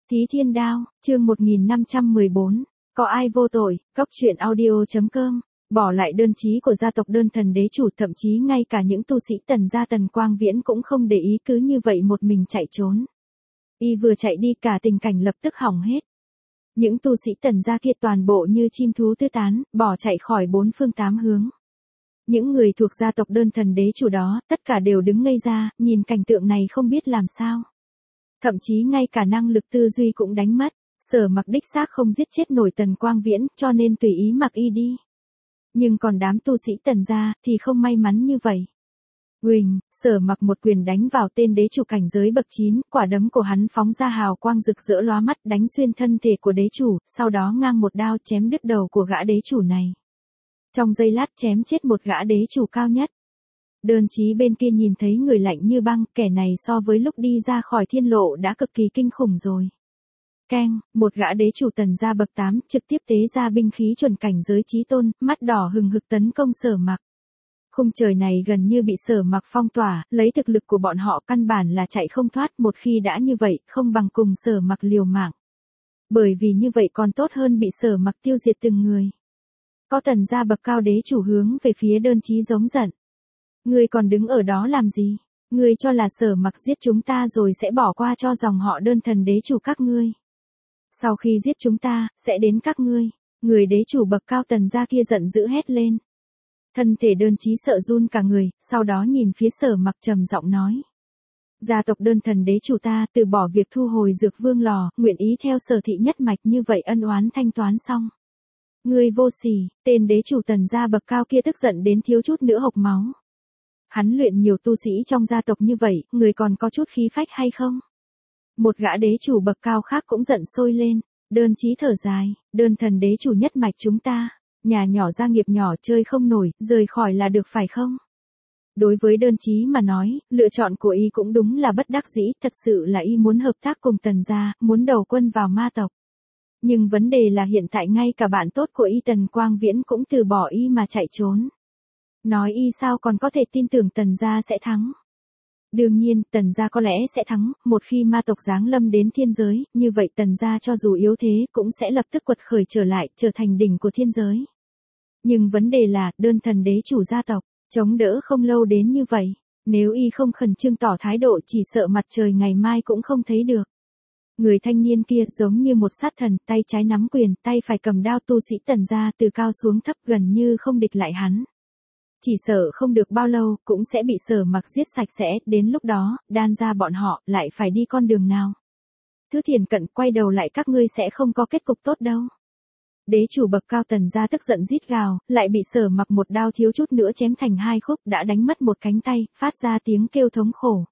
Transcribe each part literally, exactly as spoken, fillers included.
Thí Thiên Đao, chương một nghìn năm trăm mười bốn, có ai vô tội, Cóc Truyện Audio chấm com, bỏ lại đơn chí của gia tộc đơn thần đế chủ, thậm chí ngay cả những tu sĩ Tần gia Tần Quang Viễn cũng không để ý, cứ như vậy một mình chạy trốn. Y vừa chạy đi cả tình cảnh lập tức hỏng hết. Những tu sĩ Tần gia kia toàn bộ như chim thú tứ tán, bỏ chạy khỏi bốn phương tám hướng. Những người thuộc gia tộc đơn thần đế chủ đó, tất cả đều đứng ngây ra, nhìn cảnh tượng này không biết làm sao. Thậm chí ngay cả năng lực tư duy cũng đánh mất. Sở Mặc đích xác không giết chết nổi Tần Quang Viễn, cho nên tùy ý mặc y đi. Nhưng còn đám tu sĩ Tần gia thì không may mắn như vậy. Huỳnh, Sở Mặc một quyền đánh vào tên đế chủ cảnh giới bậc chín, quả đấm của hắn phóng ra hào quang rực rỡ lóa mắt, đánh xuyên thân thể của đế chủ, sau đó ngang một đao chém đứt đầu của gã đế chủ này. Trong giây lát chém chết một gã đế chủ cao nhất. Đơn chí bên kia nhìn thấy người lạnh như băng, kẻ này so với lúc đi ra khỏi thiên lộ đã cực kỳ kinh khủng rồi. Keng, một gã đế chủ Tần gia bậc tám trực tiếp tế ra binh khí chuẩn cảnh giới chí tôn, mắt đỏ hừng hực tấn công Sở Mặc. Khung trời này gần như bị Sở Mặc phong tỏa, lấy thực lực của bọn họ căn bản là chạy không thoát, một khi đã như vậy, không bằng cùng Sở Mặc liều mạng. Bởi vì như vậy còn tốt hơn bị Sở Mặc tiêu diệt từng người. Có Tần gia bậc cao đế chủ hướng về phía đơn chí giống giận. Ngươi còn đứng ở đó làm gì? Ngươi cho là Sở Mặc giết chúng ta rồi sẽ bỏ qua cho dòng họ đơn thần đế chủ các ngươi. Sau khi giết chúng ta, sẽ đến các ngươi. Người đế chủ bậc cao Tần gia kia giận dữ hét lên. Thân thể đơn chí sợ run cả người, sau đó nhìn phía Sở Mặc trầm giọng nói. Gia tộc đơn thần đế chủ ta từ bỏ việc thu hồi dược vương lò, nguyện ý theo Sở thị nhất mạch, như vậy ân oán thanh toán xong. Ngươi vô sỉ, tên đế chủ Tần gia bậc cao kia tức giận đến thiếu chút nữa hộc máu. Hắn luyện nhiều tu sĩ trong gia tộc như vậy, người còn có chút khí phách hay không? Một gã đế chủ bậc cao khác cũng giận sôi lên, đơn chí thở dài, đơn thần đế chủ nhất mạch chúng ta, nhà nhỏ gia nghiệp nhỏ chơi không nổi, rời khỏi là được phải không? Đối với đơn chí mà nói, lựa chọn của y cũng đúng là bất đắc dĩ, thật sự là y muốn hợp tác cùng Tần gia, muốn đầu quân vào ma tộc. Nhưng vấn đề là hiện tại ngay cả bạn tốt của y Tần Quang Viễn cũng từ bỏ y mà chạy trốn. Nói y sao còn có thể tin tưởng Tần gia sẽ thắng. Đương nhiên, Tần gia có lẽ sẽ thắng, một khi ma tộc giáng lâm đến thiên giới, như vậy Tần gia cho dù yếu thế cũng sẽ lập tức quật khởi trở lại, trở thành đỉnh của thiên giới. Nhưng vấn đề là, đơn thần đế chủ gia tộc, chống đỡ không lâu đến như vậy, nếu y không khẩn trương tỏ thái độ chỉ sợ mặt trời ngày mai cũng không thấy được. Người thanh niên kia giống như một sát thần, tay trái nắm quyền, tay phải cầm đao, tu sĩ Tần gia từ cao xuống thấp gần như không địch lại hắn. Chỉ sợ không được bao lâu, cũng sẽ bị Sở Mặc giết sạch sẽ, đến lúc đó, đan ra bọn họ, lại phải đi con đường nào. Thứ thiền cận, quay đầu lại các ngươi sẽ không có kết cục tốt đâu. Đế chủ bậc cao Tần gia tức giận rít gào, lại bị Sở Mặc một đao thiếu chút nữa chém thành hai khúc, đã đánh mất một cánh tay, phát ra tiếng kêu thống khổ.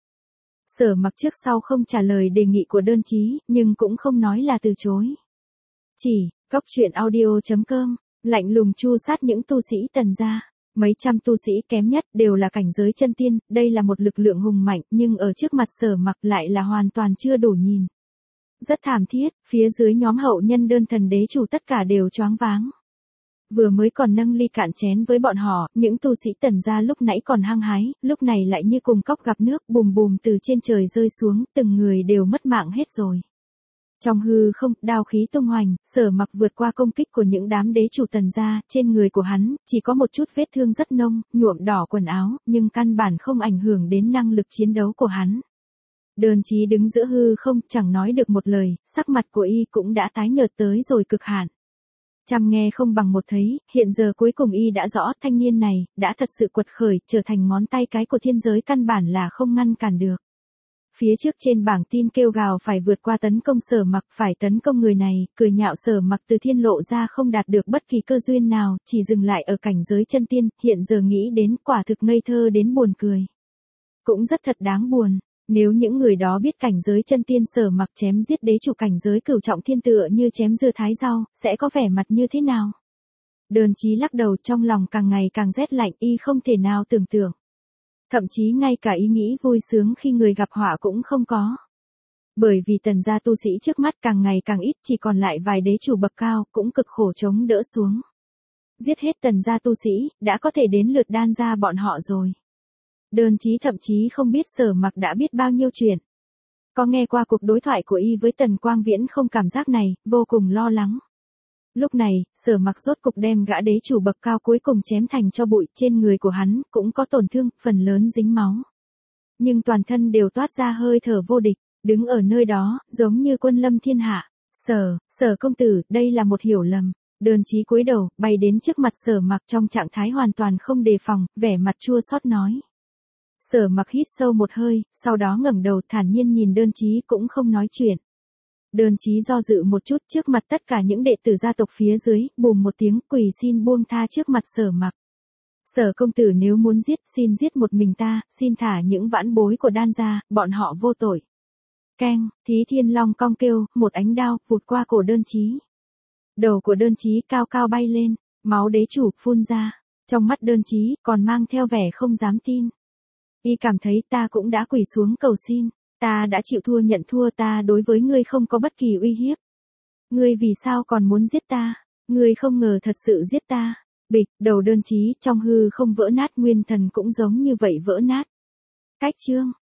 Sở Mặc trước sau không trả lời đề nghị của đơn chí, nhưng cũng không nói là từ chối. Chỉ, Cóc Truyện Audio chấm com, lạnh lùng chu sát những tu sĩ Tần gia. Mấy trăm tu sĩ kém nhất đều là cảnh giới chân tiên, đây là một lực lượng hùng mạnh, nhưng ở trước mặt Sở Mặc lại là hoàn toàn chưa đủ nhìn. Rất thảm thiết, phía dưới nhóm hậu nhân đơn thần đế chủ tất cả đều choáng váng. Vừa mới còn nâng ly cạn chén với bọn họ, những tu sĩ Tần gia lúc nãy còn hăng hái, lúc này lại như cùng cóc gặp nước, bùm bùm từ trên trời rơi xuống, từng người đều mất mạng hết rồi. Trong hư không, đao khí tung hoành, Sở Mặc vượt qua công kích của những đám đế chủ Tần gia, trên người của hắn, chỉ có một chút vết thương rất nông, nhuộm đỏ quần áo, nhưng căn bản không ảnh hưởng đến năng lực chiến đấu của hắn. Đơn chí đứng giữa hư không, chẳng nói được một lời, sắc mặt của y cũng đã tái nhợt tới rồi cực hạn. Trăm nghe không bằng một thấy, hiện giờ cuối cùng y đã rõ thanh niên này, đã thật sự quật khởi, trở thành ngón tay cái của thiên giới, căn bản là không ngăn cản được. Phía trước trên bảng tin kêu gào phải vượt qua tấn công Sở Mặc, phải tấn công người này, cười nhạo Sở Mặc từ thiên lộ ra không đạt được bất kỳ cơ duyên nào, chỉ dừng lại ở cảnh giới chân tiên, hiện giờ nghĩ đến quả thực ngây thơ đến buồn cười. Cũng rất thật đáng buồn, nếu những người đó biết cảnh giới chân tiên Sở Mặc chém giết đế chủ cảnh giới cửu trọng thiên tựa như chém dưa thái rau, sẽ có vẻ mặt như thế nào? Đơn chí lắc đầu, trong lòng càng ngày càng rét lạnh, y không thể nào tưởng tượng. Thậm chí ngay cả ý nghĩ vui sướng khi người gặp họa cũng không có. Bởi vì Tần gia tu sĩ trước mắt càng ngày càng ít, chỉ còn lại vài đế chủ bậc cao, cũng cực khổ chống đỡ xuống. Giết hết Tần gia tu sĩ, đã có thể đến lượt đan gia bọn họ rồi. Đơn chí thậm chí không biết Sở Mặc đã biết bao nhiêu chuyện. Có nghe qua cuộc đối thoại của y với Tần Quang Viễn không, cảm giác này, vô cùng lo lắng. Lúc này, Sở Mặc rốt cục đem gã đế chủ bậc cao cuối cùng chém thành cho bụi, trên người của hắn cũng có tổn thương, phần lớn dính máu. Nhưng toàn thân đều toát ra hơi thở vô địch, đứng ở nơi đó, giống như quân lâm thiên hạ. Sở, Sở công tử, đây là một hiểu lầm. Đơn Chí cúi đầu, bay đến trước mặt Sở Mặc trong trạng thái hoàn toàn không đề phòng, vẻ mặt chua xót nói. Sở Mặc hít sâu một hơi, sau đó ngẩng đầu thản nhiên nhìn Đơn Chí cũng không nói chuyện. Đơn Chí do dự một chút trước mặt tất cả những đệ tử gia tộc phía dưới, bùm một tiếng quỳ xin buông tha trước mặt Sở Mặc. Sở công tử nếu muốn giết, xin giết một mình ta, xin thả những vãn bối của Đan gia, bọn họ vô tội. Keng, Thí Thiên Long cong kêu, một ánh đao vụt qua cổ Đơn Chí. Đầu của Đơn Chí cao cao bay lên, máu đế chủ phun ra, trong mắt Đơn Chí còn mang theo vẻ không dám tin. Y cảm thấy ta cũng đã quỳ xuống cầu xin, ta đã chịu thua nhận thua, ta đối với ngươi không có bất kỳ uy hiếp. Ngươi vì sao còn muốn giết ta? Ngươi không ngờ thật sự giết ta. Bịch, đầu Đơn Chí trong hư không vỡ nát, nguyên thần cũng giống như vậy vỡ nát. Cách chương